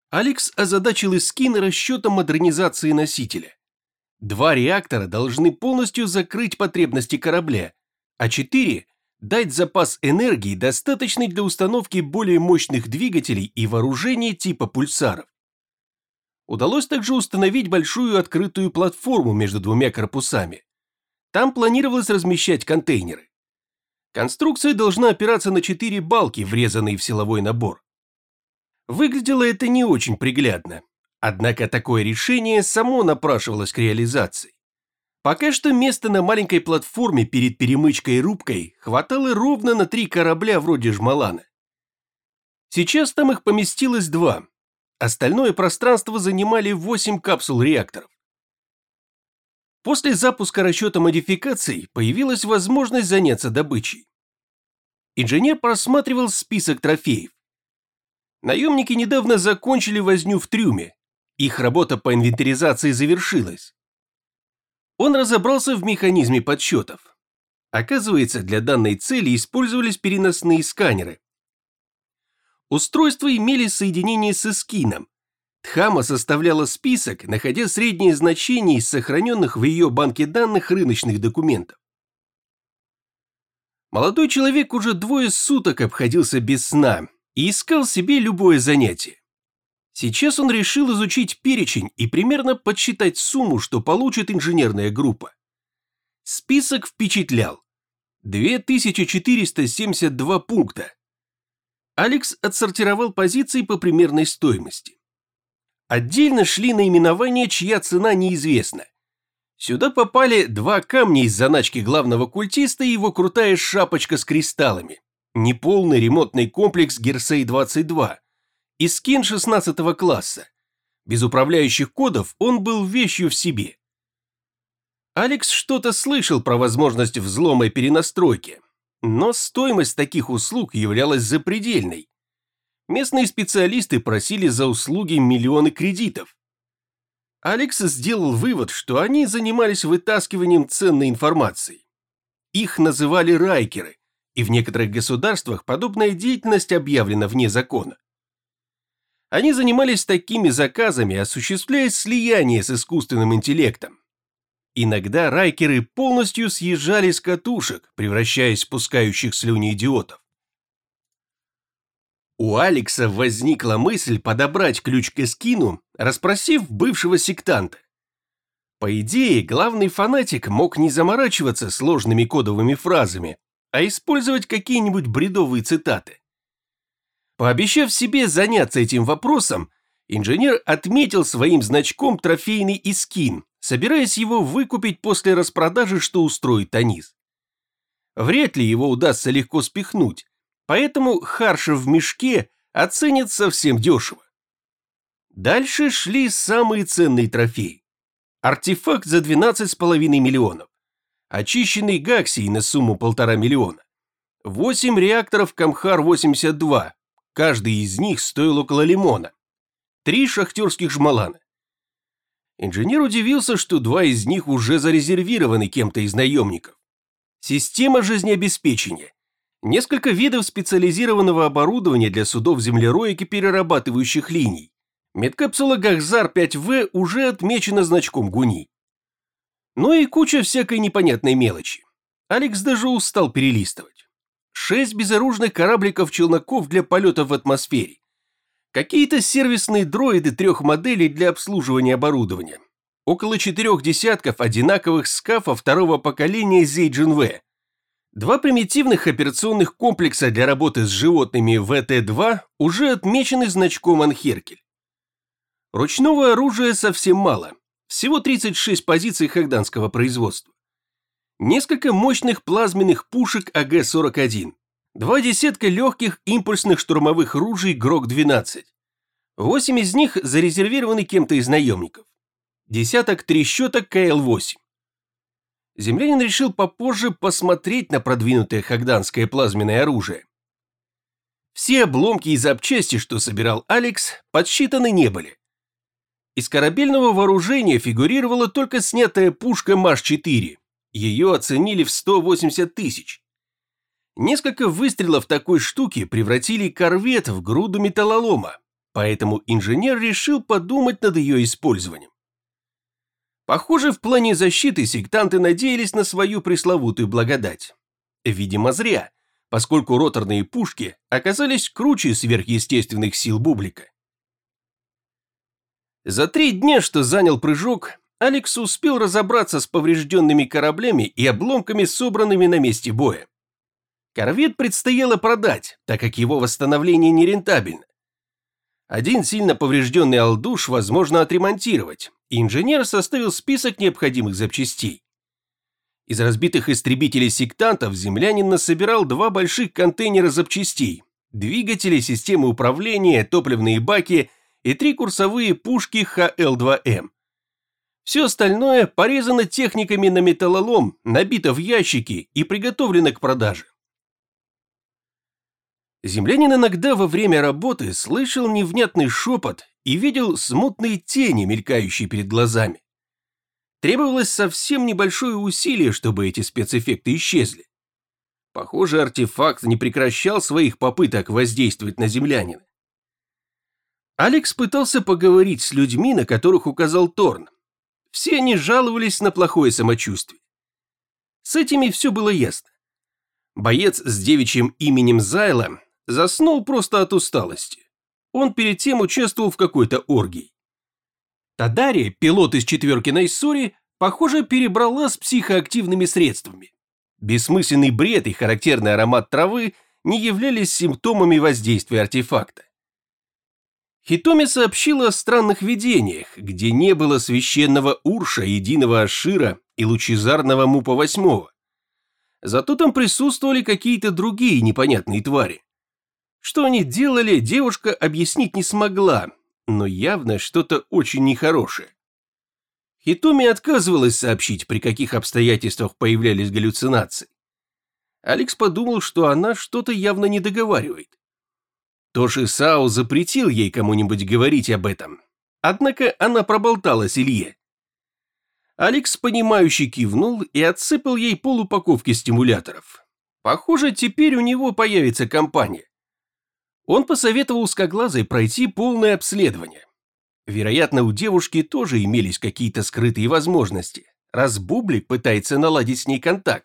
Алекс озадачил Искин расчетом модернизации носителя. 2 реактора должны полностью закрыть потребности корабля, а 4 – дать запас энергии, достаточный для установки более мощных двигателей и вооружения типа пульсаров. Удалось также установить большую открытую платформу между 2 корпусами. Там планировалось размещать контейнеры. Конструкция должна опираться на 4 балки, врезанные в силовой набор. Выглядело это не очень приглядно, однако такое решение само напрашивалось к реализации. Пока что места на маленькой платформе перед перемычкой и рубкой хватало ровно на 3 корабля вроде Жмалана. Сейчас там их поместилось 2. Остальное пространство занимали 8 капсул реакторов. После запуска расчета модификаций появилась возможность заняться добычей. Инженер просматривал список трофеев. Наемники недавно закончили возню в трюме. Их работа по инвентаризации завершилась. Он разобрался в механизме подсчетов. Оказывается, для данной цели использовались переносные сканеры. Устройства имели соединение с Искином. Тхама составляла список, находя среднее значение из сохраненных в ее банке данных рыночных документов. Молодой человек уже 2 суток обходился без сна и искал себе любое занятие. Сейчас он решил изучить перечень и примерно подсчитать сумму, что получит инженерная группа. Список впечатлял. 2472 пункта. Алекс отсортировал позиции по примерной стоимости. Отдельно шли наименования, чья цена неизвестна. Сюда попали 2 камня из заначки главного культиста и его крутая шапочка с кристаллами, неполный ремонтный комплекс Герсей-22 и скин 16 класса. Без управляющих кодов он был вещью в себе. Алекс что-то слышал про возможность взлома и перенастройки, но стоимость таких услуг являлась запредельной. Местные специалисты просили за услуги миллионы кредитов. Алекс сделал вывод, что они занимались вытаскиванием ценной информации. Их называли райкеры, и в некоторых государствах подобная деятельность объявлена вне закона. Они занимались такими заказами, осуществляя слияние с искусственным интеллектом. Иногда райкеры полностью съезжали с катушек, превращаясь в пускающих слюни идиотов. У Алекса возникла мысль подобрать ключ к Искину, расспросив бывшего сектанта. По идее, главный фанатик мог не заморачиваться сложными кодовыми фразами, а использовать какие-нибудь бредовые цитаты. Пообещав себе заняться этим вопросом, инженер отметил своим значком трофейный Искин, собираясь его выкупить после распродажи, что устроит Танис. Вряд ли его удастся легко спихнуть, поэтому Харша в мешке оценит совсем дешево. Дальше шли самые ценные трофеи. Артефакт за 12,5 миллионов. Очищенный Гаксий на сумму 1,5 миллиона. 8 реакторов Камхар-82. Каждый из них стоил около лимона. 3 шахтерских Жмалана. Инженер удивился, что 2 из них уже зарезервированы кем-то из наемников. Система жизнеобеспечения. Несколько видов специализированного оборудования для судов землероек и перерабатывающих линий. Медкапсула Гахзар-5В уже отмечена значком ГУНИ. Ну и куча всякой непонятной мелочи. Алекс даже устал перелистывать. 6 безоружных корабликов-челноков для полета в атмосфере. Какие-то сервисные дроиды 3 моделей для обслуживания оборудования. Около 4 десятков одинаковых скафов 2-го поколения Зейджин-В. 2 примитивных операционных комплекса для работы с животными ВТ-2 уже отмечены значком Анхеркель. Ручного оружия совсем мало. Всего 36 позиций хагданского производства. Несколько мощных плазменных пушек АГ-41. 2 десятка легких импульсных штурмовых ружей ГРОК-12. 8 из них зарезервированы кем-то из наемников. Десяток трещоток КЛ-8. Землянин решил попозже посмотреть на продвинутое хагданское плазменное оружие. Все обломки и запчасти, что собирал Алекс, подсчитаны не были. Из корабельного вооружения фигурировала только снятая пушка МАШ-4. Ее оценили в 180 тысяч. Несколько выстрелов такой штуки превратили корвет в груду металлолома. поэтому инженер решил подумать над ее использованием. Похоже, в плане защиты сектанты надеялись на свою пресловутую благодать. Видимо, зря, поскольку роторные пушки оказались круче сверхъестественных сил Бублика. За 3 дня, что занял прыжок, Алекс успел разобраться с поврежденными кораблями и обломками, собранными на месте боя. Корвет предстояло продать, так как его восстановление нерентабельно. Один сильно поврежденный алдуш возможно отремонтировать, и инженер составил список необходимых запчастей. Из разбитых истребителей сектантов землянин насобирал 2 больших контейнера запчастей, двигатели, системы управления, топливные баки и 3 курсовые пушки ХЛ-2М. Все остальное порезано техниками на металлолом, набито в ящики и приготовлено к продаже. Землянин иногда во время работы слышал невнятный шепот и видел смутные тени, мелькающие перед глазами. Требовалось совсем небольшое усилие, чтобы эти спецэффекты исчезли. Похоже, артефакт не прекращал своих попыток воздействовать на землянина. Алекс пытался поговорить с людьми, на которых указал Торн. Все они жаловались на плохое самочувствие. С этими все было ясно. Боец с девичьим именем Зайла заснул просто от усталости. Он перед тем участвовал в какой-то оргии. Тадари, пилот из 4-ки Найссори, похоже, перебрала с психоактивными средствами. Бессмысленный бред и характерный аромат травы не являлись симптомами воздействия артефакта. Хитоми сообщила о странных видениях, где не было священного Урша, единого Ашира и лучезарного Мупа-8. Зато там присутствовали какие-то другие непонятные твари. Что они делали, девушка объяснить не смогла, но явно что-то очень нехорошее. Хитоми отказывалась сообщить, при каких обстоятельствах появлялись галлюцинации. Алекс подумал, что она что-то явно не договаривает. Тоши Сао запретил ей кому-нибудь говорить об этом, однако она проболталась Илье. Алекс, понимающе кивнул и отсыпал ей полупаковки стимуляторов. Похоже, теперь у него появится компания. Он посоветовал узкоглазой пройти полное обследование. Вероятно, у девушки тоже имелись какие-то скрытые возможности, раз Бублик пытается наладить с ней контакт.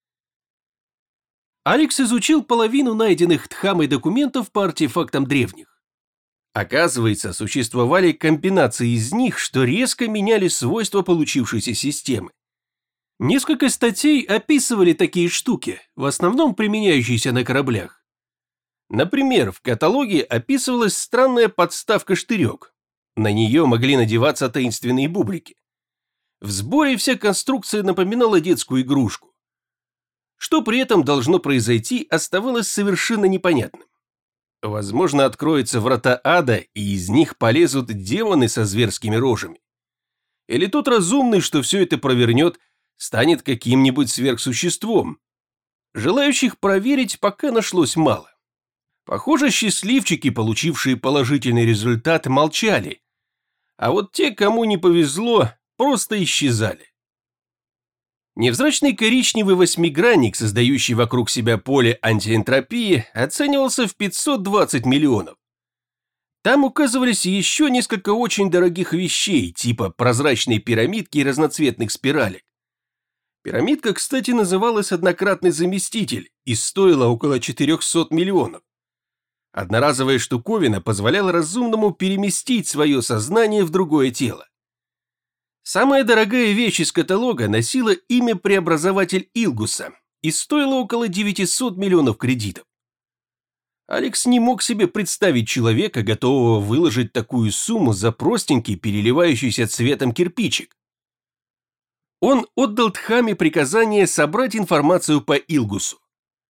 Алекс изучил половину найденных Тхамой документов по артефактам древних. Оказывается, существовали комбинации из них, что резко меняли свойства получившейся системы. Несколько статей описывали такие штуки, в основном применяющиеся на кораблях. Например, в каталоге описывалась странная подставка-штырек. На нее могли надеваться таинственные бублики. В сборе вся конструкция напоминала детскую игрушку. Что при этом должно произойти, оставалось совершенно непонятным. Возможно, откроются врата ада, и из них полезут демоны со зверскими рожами. Или тот разумный, что все это провернет, станет каким-нибудь сверхсуществом. Желающих проверить пока нашлось мало. Похоже, счастливчики, получившие положительный результат, молчали. А вот те, кому не повезло, просто исчезали. Невзрачный коричневый восьмигранник, создающий вокруг себя поле антиэнтропии, оценивался в 520 миллионов. Там указывались еще несколько очень дорогих вещей, типа прозрачной пирамидки и разноцветных спиралек. Пирамидка, кстати, называлась «Однократный заместитель» и стоила около 400 миллионов. Одноразовая штуковина позволяла разумному переместить свое сознание в другое тело. Самая дорогая вещь из каталога носила имя преобразователь Илгуса и стоила около 900 миллионов кредитов. Алекс не мог себе представить человека, готового выложить такую сумму за простенький, переливающийся цветом кирпичик. Он отдал Тхаме приказание собрать информацию по Илгусу.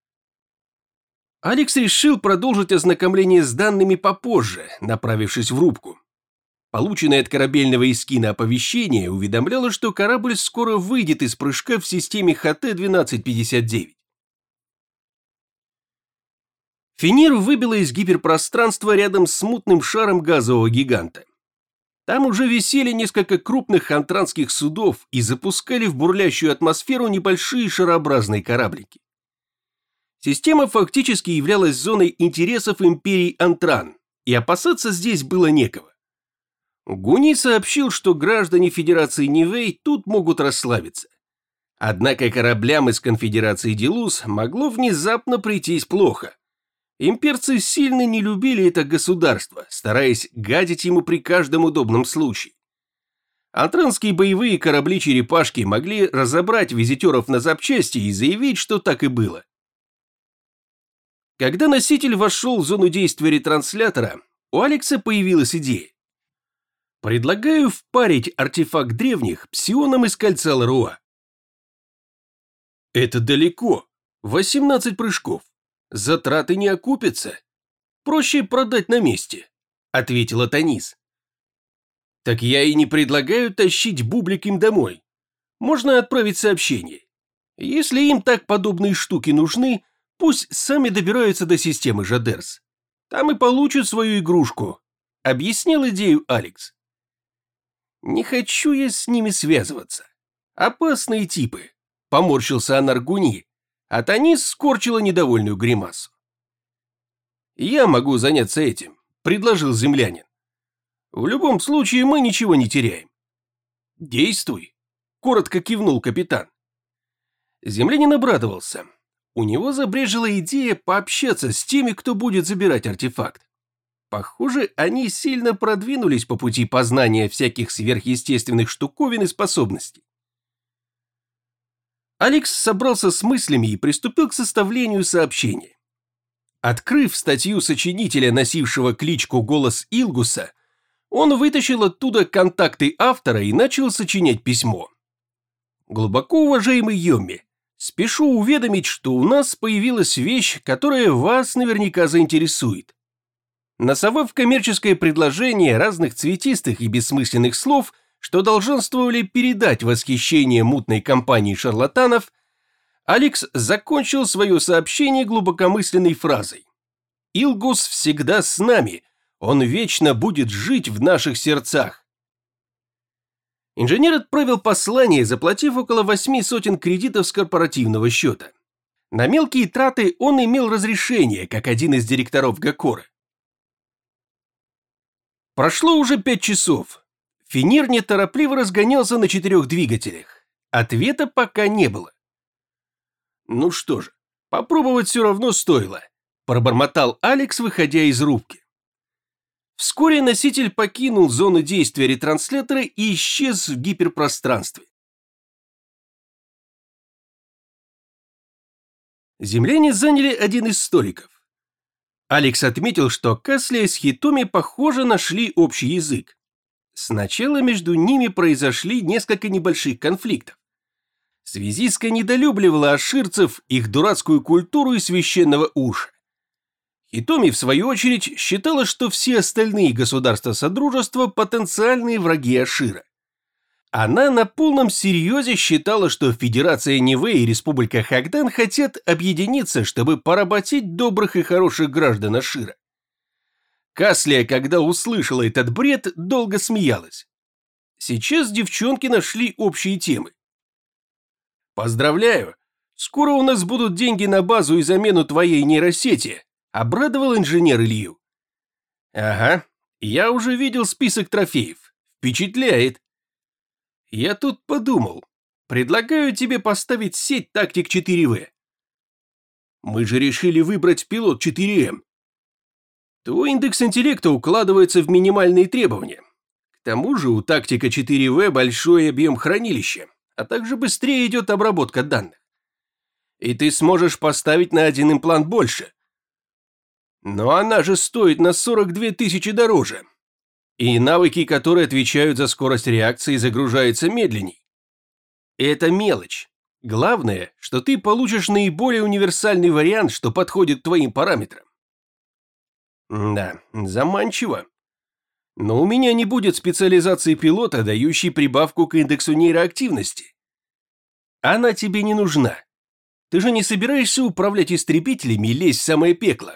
Алекс решил продолжить ознакомление с данными попозже, направившись в рубку. Полученное от корабельного эскина оповещение уведомляло, что корабль скоро выйдет из прыжка в системе ХТ-1259. Фенир выбило из гиперпространства рядом с мутным шаром газового гиганта. Там уже висели несколько крупных хантранских судов и запускали в бурлящую атмосферу небольшие шарообразные кораблики. Система фактически являлась зоной интересов империи Антран, и опасаться здесь было некого. Гуни сообщил, что граждане Федерации Нивэй тут могут расслабиться. Однако кораблям из Конфедерации Делус могло внезапно прийтись плохо. Имперцы сильно не любили это государство, стараясь гадить ему при каждом удобном случае. Антранские боевые корабли-черепашки могли разобрать визитеров на запчасти и заявить, что так и было. Когда носитель вошел в зону действия ретранслятора, у Алекса появилась идея. Предлагаю впарить артефакт древних псионом из кольца Ларуа. Это далеко, 18 прыжков. Затраты не окупятся. Проще продать на месте, ответила Танис. Так я и не предлагаю тащить бублик им домой. Можно отправить сообщение. Если им так подобные штуки нужны, пусть сами добираются до системы Жадерс. Там и получат свою игрушку, объяснил идею Алекс. Не хочу я с ними связываться. Опасные типы, поморщился Анаргуни, а Танис скорчила недовольную гримасу. Я могу заняться этим, предложил землянин. В любом случае мы ничего не теряем. Действуй, коротко кивнул капитан. Землянин обрадовался. У него забрежила идея пообщаться с теми, кто будет забирать артефакт. Похоже, они сильно продвинулись по пути познания всяких сверхъестественных штуковин и способностей. Алекс собрался с мыслями и приступил к составлению сообщения. Открыв статью сочинителя, носившего кличку «Голос Илгуса», он вытащил оттуда контакты автора и начал сочинять письмо. Глубоко уважаемый Йомми, спешу уведомить, что у нас появилась вещь, которая вас наверняка заинтересует. Насовав коммерческое предложение разных цветистых и бессмысленных слов, что долженствовали передать восхищение мутной компании шарлатанов, Алекс закончил свое сообщение глубокомысленной фразой. «Илгус всегда с нами, он вечно будет жить в наших сердцах». Инженер отправил послание, заплатив около 8 сотен кредитов с корпоративного счета. На мелкие траты он имел разрешение, как один из директоров Гакора. Прошло уже 5 часов. Финир неторопливо разгонялся на 4 двигателях. Ответа пока не было. Ну что же, попробовать все равно стоило, пробормотал Алекс, выходя из рубки. Вскоре носитель покинул зону действия ретранслятора и исчез в гиперпространстве. Земляне заняли один из столиков. Алекс отметил, что Каслия с Хитоми, похоже, нашли общий язык. Сначала между ними произошли несколько небольших конфликтов. Связистка недолюбливала аширцев, их дурацкую культуру и священного уша. Хитоми, в свою очередь, считала, что все остальные государства Содружества – потенциальные враги Ашира. Она на полном серьезе считала, что Федерация Нивэй и Республика Хагдан хотят объединиться, чтобы поработить добрых и хороших граждан Ашира. Каслия, когда услышала этот бред, долго смеялась. Сейчас девчонки нашли общие темы. «Поздравляю! Скоро у нас будут деньги на базу и замену твоей нейросети», – обрадовал инженер Илью. «Ага, я уже видел список трофеев. Впечатляет. Я тут подумал. Предлагаю тебе поставить сеть Тактик 4В. Мы же решили выбрать пилот 4М. Твой индекс интеллекта укладывается в минимальные требования. К тому же у Тактика 4В большой объем хранилища, а также быстрее идет обработка данных. И ты сможешь поставить на один имплант больше. Но она же стоит на 42 тысячи дороже. И навыки, которые отвечают за скорость реакции, загружаются медленней. Это мелочь. Главное, что ты получишь наиболее универсальный вариант, что подходит твоим параметрам. Да, заманчиво. Но у меня не будет специализации пилота, дающей прибавку к индексу нейроактивности. Она тебе не нужна. Ты же не собираешься управлять истребителями и лезть в самое пекло?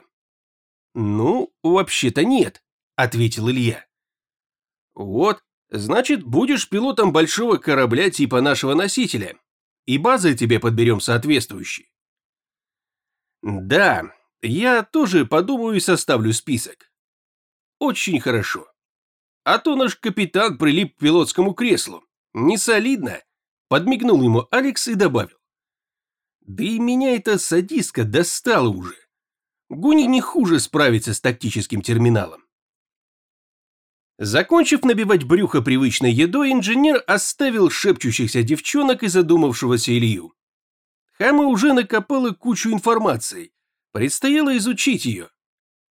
Ну, вообще-то нет, ответил Илья. Вот, значит, будешь пилотом большого корабля типа нашего носителя, и базы тебе подберем соответствующие. Да, я тоже подумаю и составлю список. очень хорошо. А то наш капитан прилип к пилотскому креслу. Не солидно, подмигнул ему Алекс и добавил. Да и меня эта садистка достала уже. Гуни не хуже справится с тактическим терминалом. Закончив набивать брюхо привычной едой, инженер оставил шепчущихся девчонок и задумавшегося Илью. Хама уже накопала кучу информации. Предстояло изучить ее.